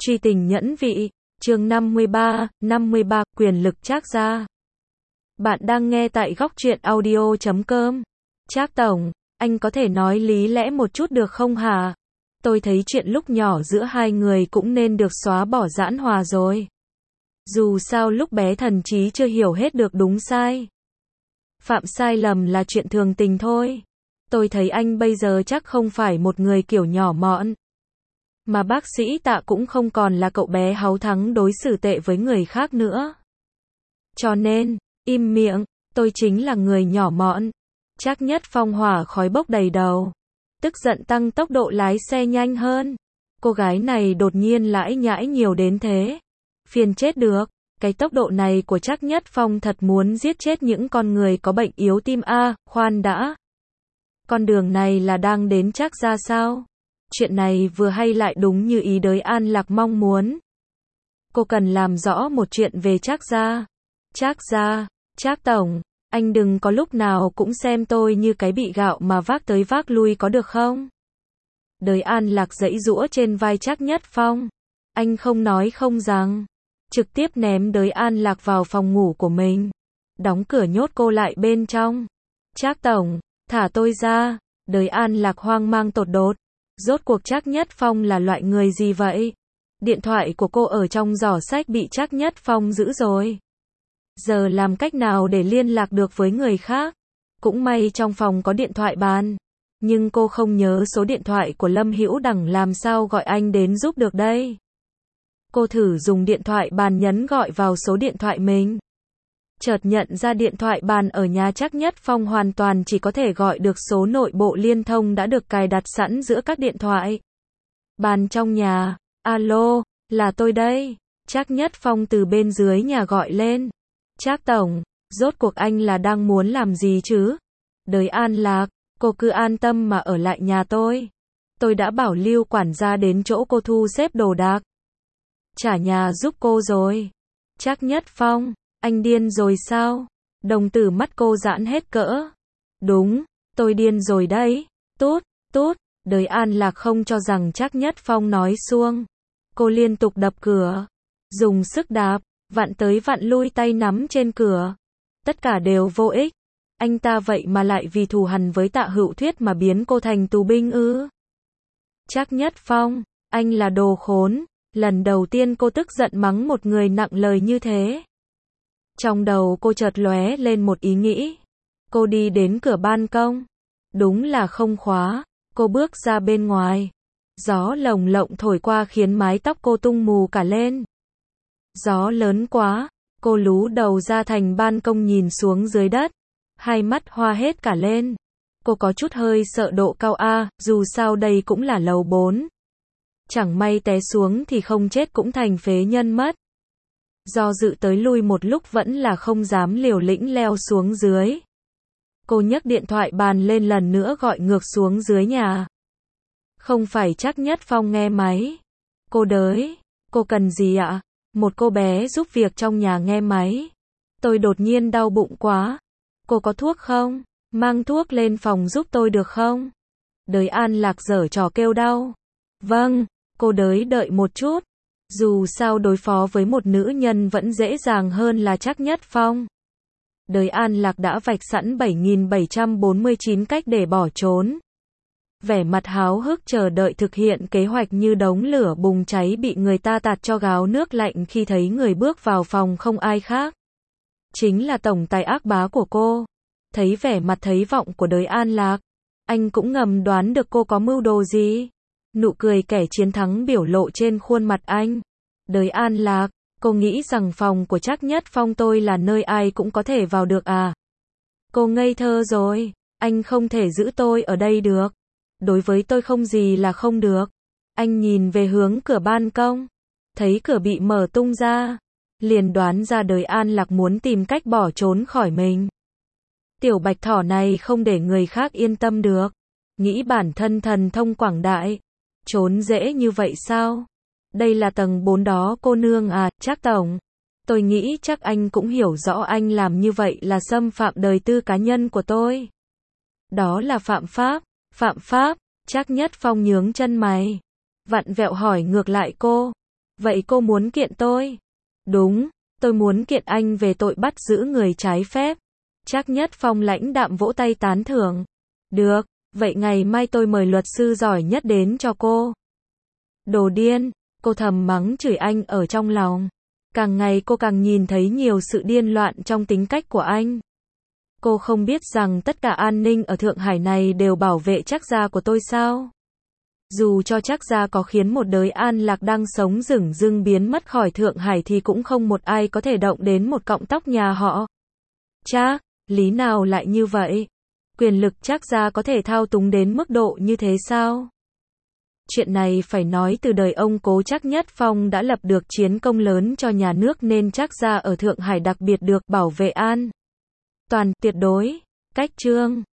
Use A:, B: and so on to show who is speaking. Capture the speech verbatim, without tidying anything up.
A: Truy tình nhẫn vị, chương năm mươi ba, năm mươi ba, quyền lực Trác gia. Bạn đang nghe tại góc truyện audio chấm com. Trác tổng, anh có thể nói lý lẽ một chút được không hả? Tôi thấy chuyện lúc nhỏ giữa hai người cũng nên được xóa bỏ giãn hòa rồi. Dù sao lúc bé thần trí chưa hiểu hết được đúng sai. Phạm sai lầm là chuyện thường tình thôi. Tôi thấy anh bây giờ chắc không phải một người kiểu nhỏ mọn. Mà bác sĩ Tạ cũng không còn là cậu bé háu thắng đối xử tệ với người khác nữa. Cho nên, im miệng, tôi chính là người nhỏ mọn. Trác Nhất Phong hỏa khói bốc đầy đầu. Tức giận tăng tốc độ lái xe nhanh hơn. Cô gái này đột nhiên lãi nhãi nhiều đến thế. Phiền chết được, cái tốc độ này của Trác Nhất Phong thật muốn giết chết những con người có bệnh yếu tim a, khoan đã. Con đường này là đang đến Trác gia sao? Chuyện này vừa hay lại đúng như ý đới An Lạc mong muốn. Cô cần làm rõ một chuyện về Trác gia. Trác gia, Trác tổng, anh đừng có lúc nào cũng xem tôi như cái bị gạo mà vác tới vác lui có được không? Đới An Lạc giãy giũa trên vai Trác Nhất Phong. Anh không nói không rằng. Trực tiếp ném Đới An Lạc vào phòng ngủ của mình. Đóng cửa nhốt cô lại bên trong. Trác tổng, thả tôi ra. Đới An Lạc hoang mang tột đột. Rốt cuộc Trác Nhất Phong là loại người gì vậy? Điện thoại của cô ở trong giỏ sách bị Trác Nhất Phong giữ rồi. Giờ làm cách nào để liên lạc được với người khác? Cũng may trong phòng có điện thoại bàn. Nhưng cô không nhớ số điện thoại của Lâm Hữu Đẳng, làm sao gọi anh đến giúp được đây? Cô thử dùng điện thoại bàn nhấn gọi vào số điện thoại mình. Chợt nhận ra điện thoại bàn ở nhà Trác Nhất Phong hoàn toàn chỉ có thể gọi được số nội bộ liên thông đã được cài đặt sẵn giữa các điện thoại. Bàn trong nhà, alo, là tôi đây. Trác Nhất Phong từ bên dưới nhà gọi lên. Trác tổng, rốt cuộc anh là đang muốn làm gì chứ? Đới An Lạc, cô cứ an tâm mà ở lại nhà tôi. Tôi đã bảo Lưu quản gia đến chỗ cô thu xếp đồ đạc. Trả nhà giúp cô rồi. Trác Nhất Phong, anh điên rồi sao? Đồng tử mắt cô giãn hết cỡ. Đúng, tôi điên rồi đấy. Tút, tút, Đới An Lạc không cho rằng Trác Nhất Phong nói suông. Cô liên tục đập cửa. Dùng sức đạp, vặn tới vặn lui tay nắm trên cửa. Tất cả đều vô ích. Anh ta vậy mà lại vì thù hằn với Tạ Hữu Thuyết mà biến cô thành tù binh ư? Trác Nhất Phong, anh là đồ khốn. Lần đầu tiên cô tức giận mắng một người nặng lời như thế. Trong đầu cô chợt lóe lên một ý nghĩ. Cô đi đến cửa ban công. Đúng là không khóa. Cô bước ra bên ngoài. Gió lồng lộng thổi qua khiến mái tóc cô tung mù cả lên. Gió lớn quá. Cô lú đầu ra thành ban công nhìn xuống dưới đất. Hai mắt hoa hết cả lên. Cô có chút hơi sợ độ cao a, dù sao đây cũng là lầu bốn. Chẳng may té xuống thì không chết cũng thành phế nhân mất. Do dự tới lui một lúc vẫn là không dám liều lĩnh leo xuống dưới. Cô nhấc điện thoại bàn lên lần nữa gọi ngược xuống dưới nhà. Không phải Trác Nhất Phong nghe máy. Cô Đới, cô cần gì ạ? Một cô bé giúp việc trong nhà nghe máy. Tôi đột nhiên đau bụng quá. Cô có thuốc không? Mang thuốc lên phòng giúp tôi được không? Đới An Lạc giở trò kêu đau. Vâng, cô Đới đợi một chút. Dù sao đối phó với một nữ nhân vẫn dễ dàng hơn là Trác Nhất Phong. Đới An Lạc đã vạch sẵn bảy nghìn bảy trăm bốn mươi chín cách để bỏ trốn. Vẻ mặt háo hức chờ đợi thực hiện kế hoạch như đống lửa bùng cháy bị người ta tạt cho gáo nước lạnh khi thấy người bước vào phòng không ai khác. Chính là tổng tài ác bá của cô. Thấy vẻ mặt thấy vọng của Đới An Lạc. Anh cũng ngầm đoán được cô có mưu đồ gì. Nụ cười kẻ chiến thắng biểu lộ trên khuôn mặt anh. Đới An Lạc, cô nghĩ rằng phòng của Trác Nhất Phong tôi là nơi ai cũng có thể vào được à? Cô ngây thơ rồi, anh không thể giữ tôi ở đây được. Đối với tôi không gì là không được. Anh nhìn về hướng cửa ban công, thấy cửa bị mở tung ra, liền đoán ra Đới An Lạc muốn tìm cách bỏ trốn khỏi mình. Tiểu bạch thỏ này không để người khác yên tâm được. Nghĩ bản thân thần thông quảng đại. Trốn dễ như vậy sao? Đây là tầng bốn đó cô nương à, Trác tổng. Tôi nghĩ chắc anh cũng hiểu rõ anh làm như vậy là xâm phạm đời tư cá nhân của tôi. Đó là phạm pháp, phạm pháp, Trác Nhất Phong nhướng chân mày. Vặn vẹo hỏi ngược lại cô. Vậy cô muốn kiện tôi? Đúng, tôi muốn kiện anh về tội bắt giữ người trái phép. Trác Nhất Phong lãnh đạm vỗ tay tán thưởng. Được, vậy ngày mai tôi mời luật sư giỏi nhất đến cho cô. Đồ điên, cô thầm mắng chửi anh ở trong lòng. Càng ngày cô càng nhìn thấy nhiều sự điên loạn trong tính cách của anh. Cô không biết rằng tất cả an ninh ở Thượng Hải này đều bảo vệ Trác gia của tôi sao? Dù cho Trác gia có khiến một đời an lạc đang sống dửng dưng biến mất khỏi Thượng Hải thì cũng không một ai có thể động đến một cọng tóc nhà họ. Trác, lý nào lại như vậy? Quyền lực Trác gia có thể thao túng đến mức độ như thế sao? Chuyện này phải nói từ đời ông cố Trác Nhất Phong đã lập được chiến công lớn cho nhà nước nên Trác gia ở Thượng Hải đặc biệt được bảo vệ an toàn tuyệt đối. Cách chương